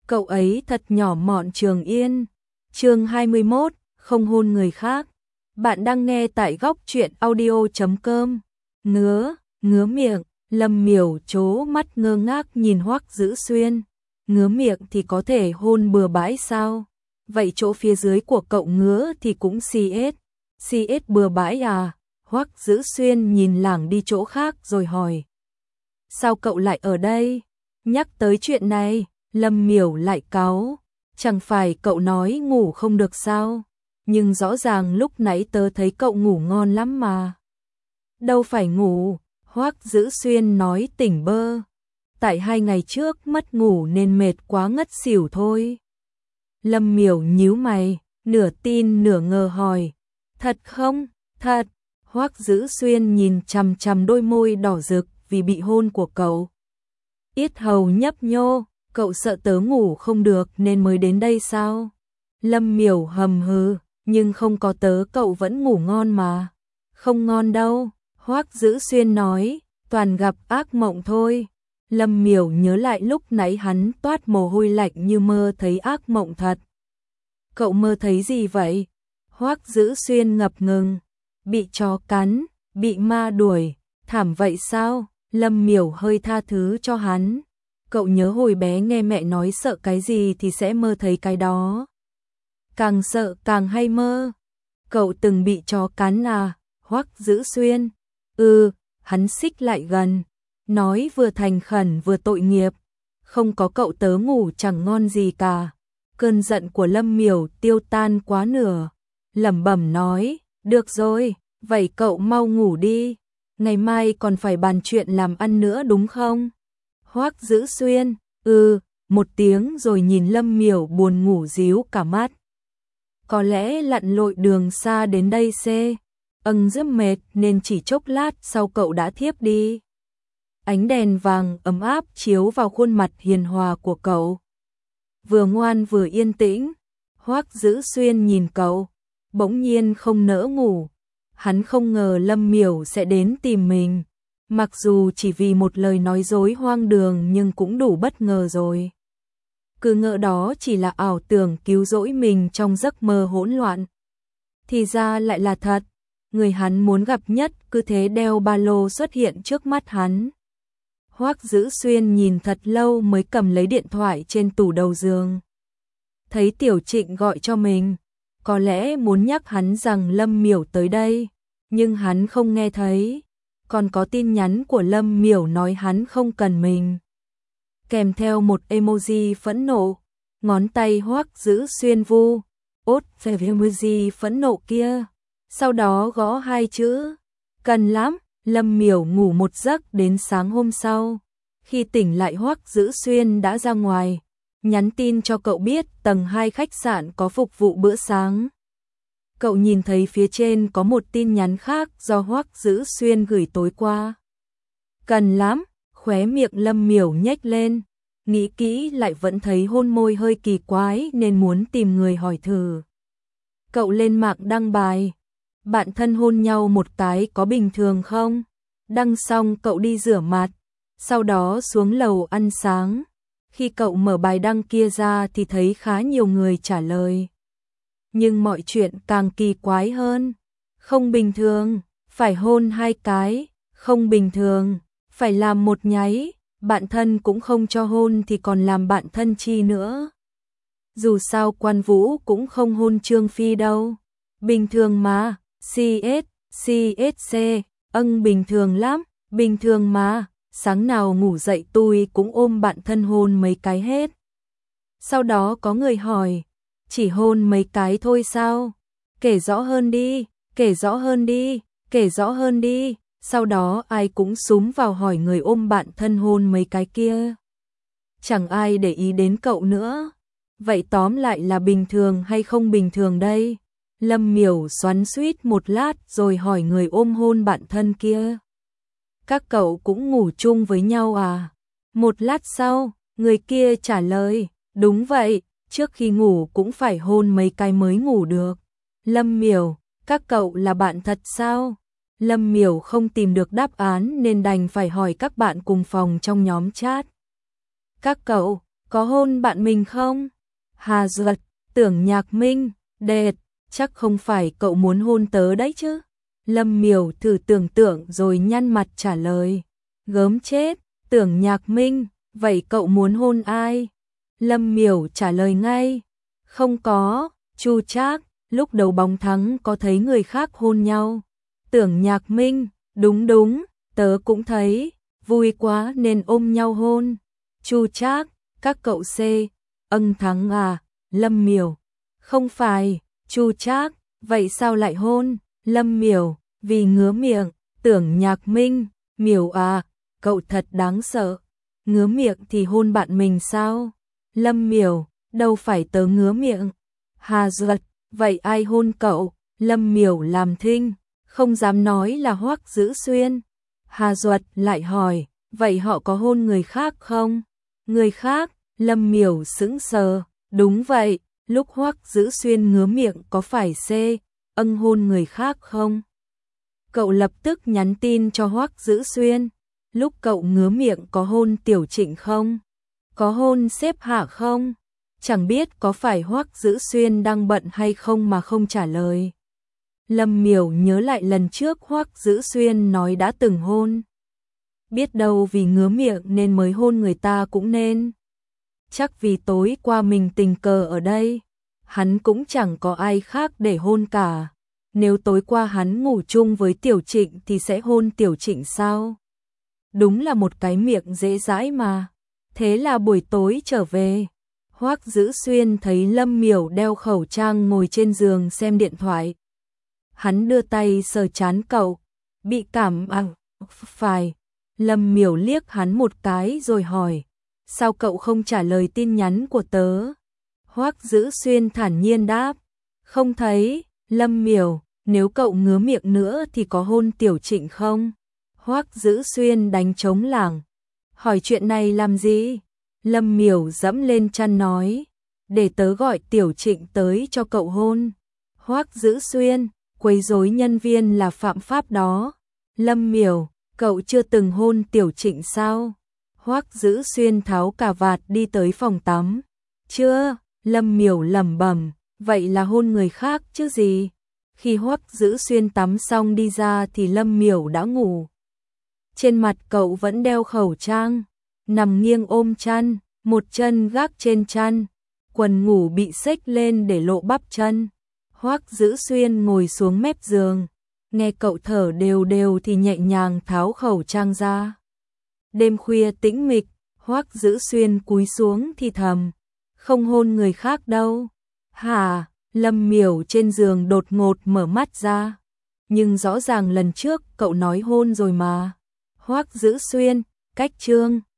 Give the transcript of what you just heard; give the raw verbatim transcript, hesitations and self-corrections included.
Cậu ấy thật nhỏ mọn Trường Yên. Chương hai mươi mốt, không hôn người khác. Bạn đang nghe tại góc truyện audio chấm com. Ngứa, ngứa miệng, Lâm Miểu trố mắt ngơ ngác nhìn Hoắc Dữ Xuyên. Ngứa miệng thì có thể hôn bừa bãi sao? Vậy chỗ phía dưới của cậu ngứa thì cũng xê ét. xê ét bừa bãi à? Hoắc Dữ Xuyên nhìn lảng đi chỗ khác rồi hỏi. Sao cậu lại ở đây? Nhắc tới chuyện này, Lâm Miểu lại cáu. Chẳng phải cậu nói ngủ không được sao? Nhưng rõ ràng lúc nãy tớ thấy cậu ngủ ngon lắm mà. Đâu phải ngủ, Hoắc Dữ Xuyên nói tỉnh bơ. Tại hai ngày trước mất ngủ nên mệt quá ngất xỉu thôi. Lâm Miểu nhíu mày, nửa tin nửa ngờ hỏi. Thật không? Thật. Hoắc Dữ Xuyên nhìn chằm chằm đôi môi đỏ rực vì bị hôn của cậu. Yết hầu nhấp nhô, cậu sợ tớ ngủ không được nên mới đến đây sao? Lâm Miểu hầm hừ, nhưng không có tớ cậu vẫn ngủ ngon mà. Không ngon đâu, Hoắc Dữ Xuyên nói, toàn gặp ác mộng thôi. Lâm Miểu nhớ lại lúc nãy hắn toát mồ hôi lạnh như mơ thấy ác mộng thật. Cậu mơ thấy gì vậy? Hoắc Dữ Xuyên ngập ngừng. Bị chó cắn, bị ma đuổi, thảm vậy sao? Lâm Miểu hơi tha thứ cho hắn. Cậu nhớ hồi bé nghe mẹ nói sợ cái gì thì sẽ mơ thấy cái đó. Càng sợ càng hay mơ. Cậu từng bị chó cắn à? Hoắc Dữ Xuyên. Ừ, hắn xích lại gần. Nói vừa thành khẩn vừa tội nghiệp. Không có cậu tớ ngủ chẳng ngon gì cả. Cơn giận của Lâm Miểu tiêu tan quá nửa. Lẩm bẩm nói, được rồi, vậy cậu mau ngủ đi. Ngày mai còn phải bàn chuyện làm ăn nữa đúng không? Hoắc Dữ Xuyên, ừ, một tiếng rồi nhìn Lâm Miểu buồn ngủ díu cả mắt. Có lẽ lặn lội đường xa đến đây xê, âng rất mệt nên chỉ chốc lát sau cậu đã thiếp đi. Ánh đèn vàng ấm áp chiếu vào khuôn mặt hiền hòa của cậu. Vừa ngoan vừa yên tĩnh, Hoắc Dữ Xuyên nhìn cậu, bỗng nhiên không nỡ ngủ. Hắn không ngờ Lâm Miểu sẽ đến tìm mình. Mặc dù chỉ vì một lời nói dối hoang đường nhưng cũng đủ bất ngờ rồi. Cứ ngỡ đó chỉ là ảo tưởng cứu rỗi mình trong giấc mơ hỗn loạn. Thì ra lại là thật. Người hắn muốn gặp nhất cứ thế đeo ba lô xuất hiện trước mắt hắn. Hoắc Dữ Xuyên nhìn thật lâu mới cầm lấy điện thoại trên tủ đầu giường. Thấy Tiểu Trịnh gọi cho mình. Có lẽ muốn nhắc hắn rằng Lâm Miểu tới đây. Nhưng hắn không nghe thấy. Còn có tin nhắn của Lâm Miểu nói hắn không cần mình. Kèm theo một emoji phẫn nộ. Ngón tay Hoắc Dữ Xuyên vu. Ốt về emoji phẫn nộ kia. Sau đó gõ hai chữ. Cần lắm. Lâm Miểu ngủ một giấc đến sáng hôm sau. Khi tỉnh lại Hoắc Dữ Xuyên đã ra ngoài. Nhắn tin cho cậu biết tầng hai khách sạn có phục vụ bữa sáng. Cậu nhìn thấy phía trên có một tin nhắn khác do Hoắc Dữ Xuyên gửi tối qua. Cần lắm, khóe miệng Lâm Miểu nhếch lên. Nghĩ kỹ lại vẫn thấy hôn môi hơi kỳ quái nên muốn tìm người hỏi thử. Cậu lên mạng đăng bài. Bạn thân hôn nhau một cái có bình thường không? Đăng xong cậu đi rửa mặt. Sau đó xuống lầu ăn sáng. Khi cậu mở bài đăng kia ra thì thấy khá nhiều người trả lời. Nhưng mọi chuyện càng kỳ quái hơn. Không bình thường, phải hôn hai cái. Không bình thường, phải làm một nháy. Bạn thân cũng không cho hôn thì còn làm bạn thân chi nữa. Dù sao Quan Vũ cũng không hôn Trương Phi đâu. Bình thường mà, xê ét, xê ét xê, âng bình thường lắm, bình thường mà. Sáng nào ngủ dậy tôi cũng ôm bạn thân hôn mấy cái hết. Sau đó có người hỏi, chỉ hôn mấy cái thôi sao? Kể rõ hơn đi, kể rõ hơn đi, kể rõ hơn đi. Sau đó ai cũng xúm vào hỏi người ôm bạn thân hôn mấy cái kia. Chẳng ai để ý đến cậu nữa. Vậy tóm lại là bình thường hay không bình thường đây? Lâm Miểu xoắn xuýt một lát rồi hỏi người ôm hôn bạn thân kia. Các cậu cũng ngủ chung với nhau à? Một lát sau, người kia trả lời, đúng vậy, trước khi ngủ cũng phải hôn mấy cái mới ngủ được. Lâm Miểu, các cậu là bạn thật sao? Lâm Miểu không tìm được đáp án nên đành phải hỏi các bạn cùng phòng trong nhóm chat. Các cậu, có hôn bạn mình không? Hà Duật, Tưởng Nhạc Minh, đệt, chắc không phải cậu muốn hôn tớ đấy chứ? Lâm Miểu thử tưởng tượng rồi nhăn mặt trả lời. Gớm chết, Tưởng Nhạc Minh, vậy cậu muốn hôn ai? Lâm Miểu trả lời ngay. Không có, Chu Trác, lúc đấu bóng thắng có thấy người khác hôn nhau. Tưởng Nhạc Minh, đúng đúng, tớ cũng thấy, vui quá nên ôm nhau hôn. Chu Trác, các cậu C, ân thắng à? Lâm Miểu, không phải. Chu Trác, vậy sao lại hôn? Lâm Miểu, vì ngứa miệng. Tưởng Nhạc Minh, Miểu à, cậu thật đáng sợ. Ngứa miệng thì hôn bạn mình sao? Lâm Miểu, đâu phải tớ ngứa miệng. Hà Duật, vậy ai hôn cậu? Lâm Miểu làm thinh, không dám nói là Hoắc Dữ Xuyên. Hà Duật lại hỏi, vậy họ có hôn người khác không? Người khác? Lâm Miểu sững sờ, đúng vậy, lúc Hoắc Dữ Xuyên ngứa miệng có phải C, ân hôn người khác không? Cậu lập tức nhắn tin cho Hoắc Dữ Xuyên, lúc cậu ngứa miệng có hôn Tiểu Trịnh không? Có hôn Xếp Hạ không? Chẳng biết có phải Hoắc Dữ Xuyên đang bận hay không mà không trả lời. Lâm Miểu nhớ lại lần trước Hoắc Dữ Xuyên nói đã từng hôn. Biết đâu vì ngứa miệng nên mới hôn người ta cũng nên. Chắc vì tối qua mình tình cờ ở đây, hắn cũng chẳng có ai khác để hôn cả. Nếu tối qua hắn ngủ chung với Tiểu Trịnh thì sẽ hôn Tiểu Trịnh sao? Đúng là một cái miệng dễ dãi mà. Thế là buổi tối trở về, Hoắc Dữ Xuyên thấy Lâm Miểu đeo khẩu trang ngồi trên giường xem điện thoại. Hắn đưa tay sờ trán cậu, bị cảm à, phải. Lâm Miểu liếc hắn một cái rồi hỏi, sao cậu không trả lời tin nhắn của tớ? Hoắc Dữ Xuyên thản nhiên đáp, không thấy. Lâm Miểu, nếu cậu ngứa miệng nữa thì có hôn Tiểu Trịnh không? Hoắc Dữ Xuyên đánh trống lảng, hỏi chuyện này làm gì? Lâm Miểu dẫm lên chăn nói, để tớ gọi Tiểu Trịnh tới cho cậu hôn. Hoắc Dữ Xuyên, quấy rối nhân viên là phạm pháp đó. Lâm Miểu, cậu chưa từng hôn Tiểu Trịnh sao? Hoắc Dữ Xuyên tháo cà vạt đi tới phòng tắm. Chưa. Lâm Miểu lẩm bẩm, vậy là hôn người khác chứ gì? Khi Hoắc Dữ Xuyên tắm xong đi ra thì Lâm Miểu đã ngủ. Trên mặt cậu vẫn đeo khẩu trang, nằm nghiêng ôm chăn, một chân gác trên chăn, quần ngủ bị xếch lên để lộ bắp chân. Hoắc Dữ Xuyên ngồi xuống mép giường, nghe cậu thở đều đều thì nhẹ nhàng tháo khẩu trang ra. Đêm khuya tĩnh mịch, Hoắc Dữ Xuyên cúi xuống thì thầm, không hôn người khác đâu. Hả? Lâm Miểu trên giường đột ngột mở mắt ra. Nhưng rõ ràng lần trước cậu nói hôn rồi mà. Hoắc Dữ Xuyên, cách chương